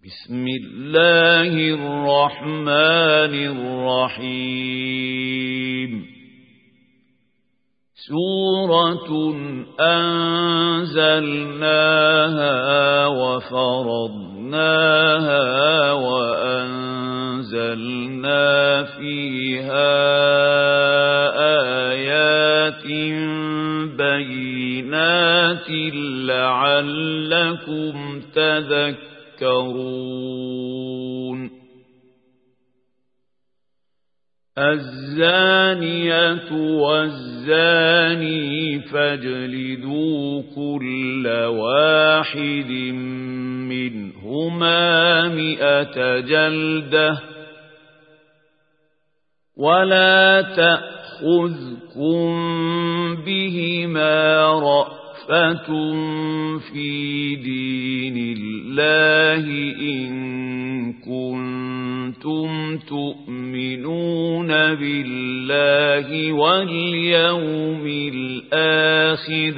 بسم الله الرحمن الرحيم سورة أنزلناها وفرضناها وأنزلنا فيها آيات بينات لعلكم تذكرون الزانية والزاني فاجلدوا كل واحد منهما 100 جلدة ولا تأخذكم بهما رأفة في دين الله إن كنتم تؤمنون بالله واليوم الآخر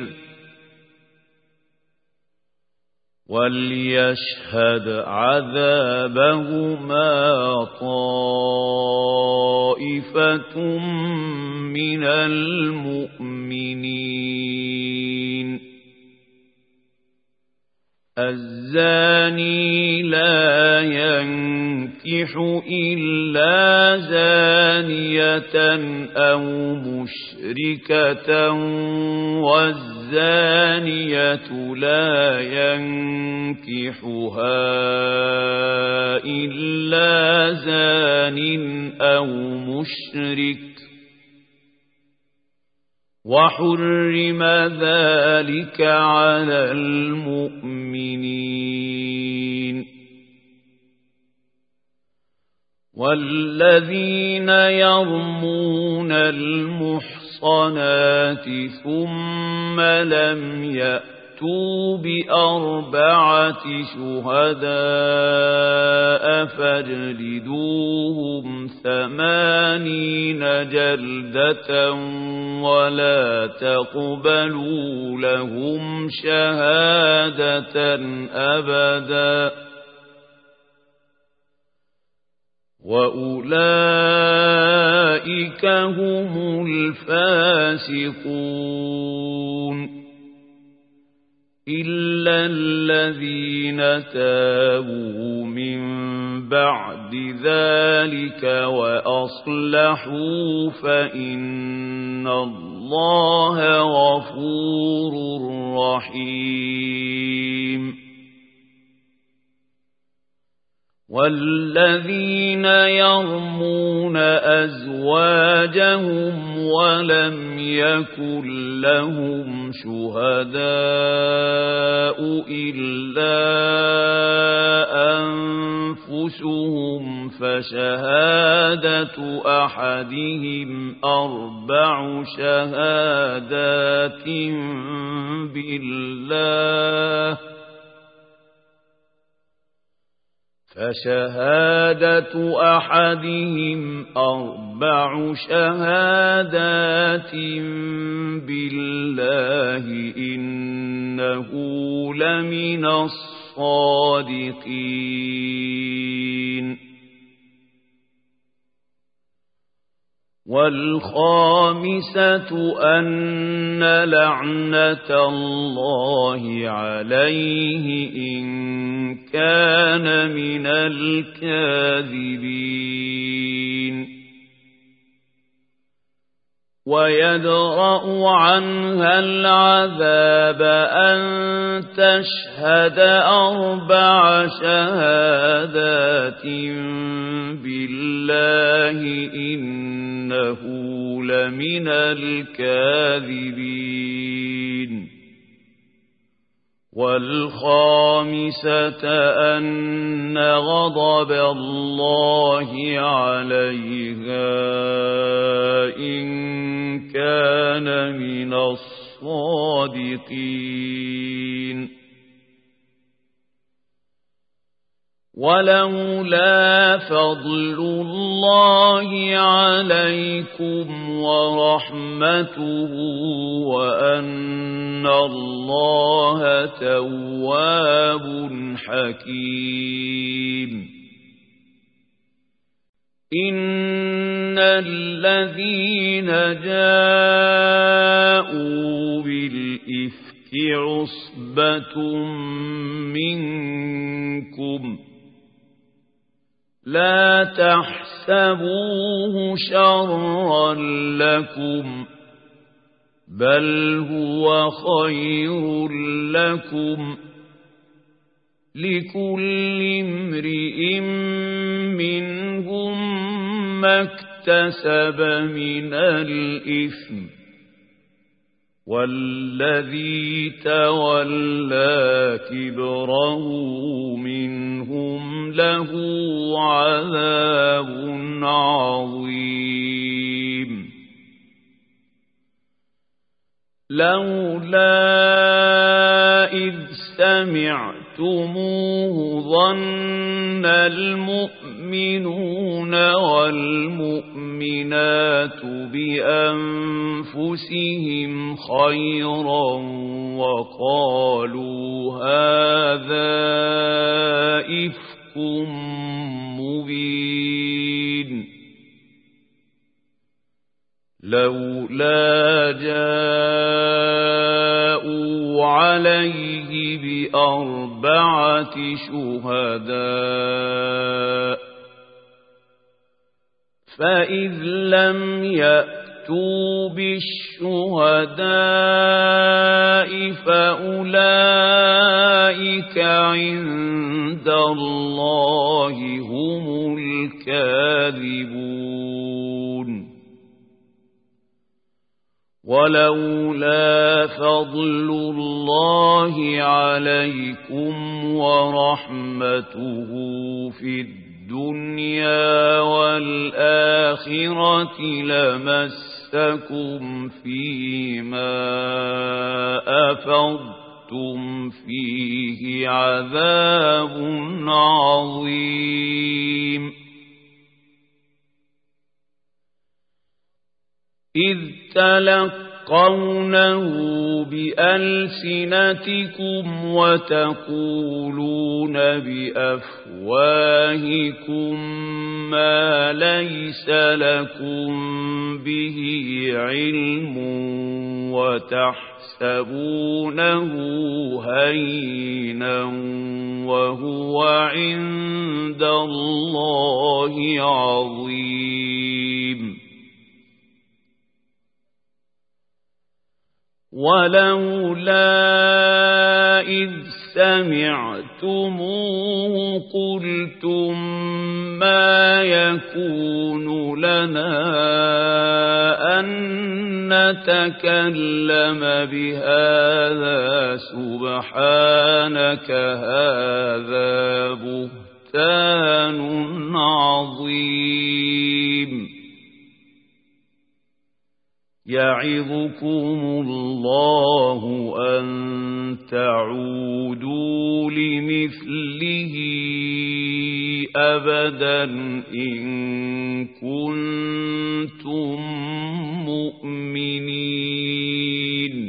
وليشهد عذابهما طائفة من المؤمنين الزاني لا ينكح إلا زانية أو مشركة والزانية لا ينكحها إلا زان أو مشرك وحرم ذلك على المؤمنين والذين يرمون المحصنات ثم لم يأتوا ب4 شهداء فاجلدوهم 80 جلدة ولا تقبلوا لهم شهادة أبدا وأولئك هم الفاسقون إلا الذين تابوا من بعد ذلك وأصلحوا فإن الله غفور رحيم والذين يرمون أزواجهم ولم يكن لهم شهداء إلا أنفسهم فشهادة أحدهم 4 شهادات بالله فشهادة أحدهم 4 شهادات بالله إنه لمن الصادقين والخامسة أن لعنة الله عليه إن كان من الكاذبين ويدرأ عنها العذاب أن تشهد 4 شهادات بالله إنه لمن الكاذبين والخامسة أن غضب الله عليها إن كان من الصادقين ولولا فضل الله عليكم ورحمته وأن الله تواب حكيم إن الذين جاءوا بالإفك عصبة منكم لا تحسبوه شرا لكم بل هو خير لكم لكل امرئ منهم ما اكتسب من الإثم والذي تولى كبره منهم له عذاب عظيم لولا إذ سمعتموه ظن المؤمنون والمؤمنات بأنفسهم خيرا وقالوا هذا إفك مبين لولا جاءوا عليه بأربعة شهداء فإذ لم يأتوا بالشهداء فأولئك عند الله هم الكاذبون ولولا فضل الله عليكم ورحمته في الدنيا والآخرة لمسكم فيما أفضتم فيه عذاب عظيم إذ تلقونه بألسنتكم وتقولون بأفواهكم ما ليس لكم به علم وتحسبونه هينا وهو عند الله عظيم ولولا إذ سمعتموه قلتم ما يكون لنا أن نتكلم بهذا سبحانك هذا بهتان عظيم يعظكم الله أن تعودوا لمثله أبدا إن كنتم مؤمنين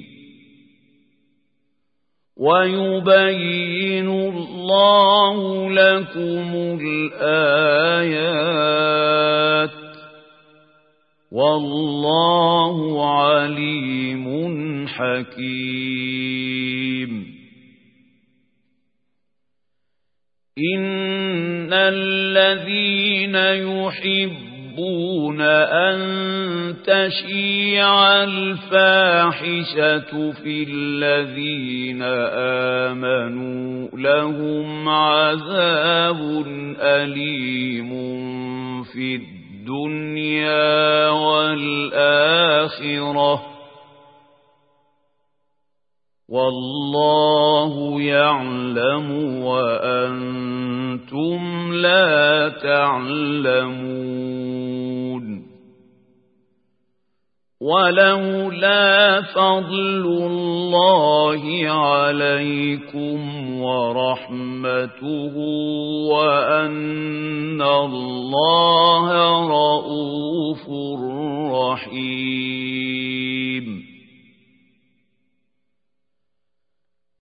ويبين الله لكم الآيات والله عليم حكيم إن الذين يحبون أن تشيع الفاحشة في الذين آمنوا لهم عذاب أليم في الدنيا والآخرة والله يعلم وأنتم لا تعلمون ولولا فضل الله عليكم ورحمته وأن الله رؤوف رحيم.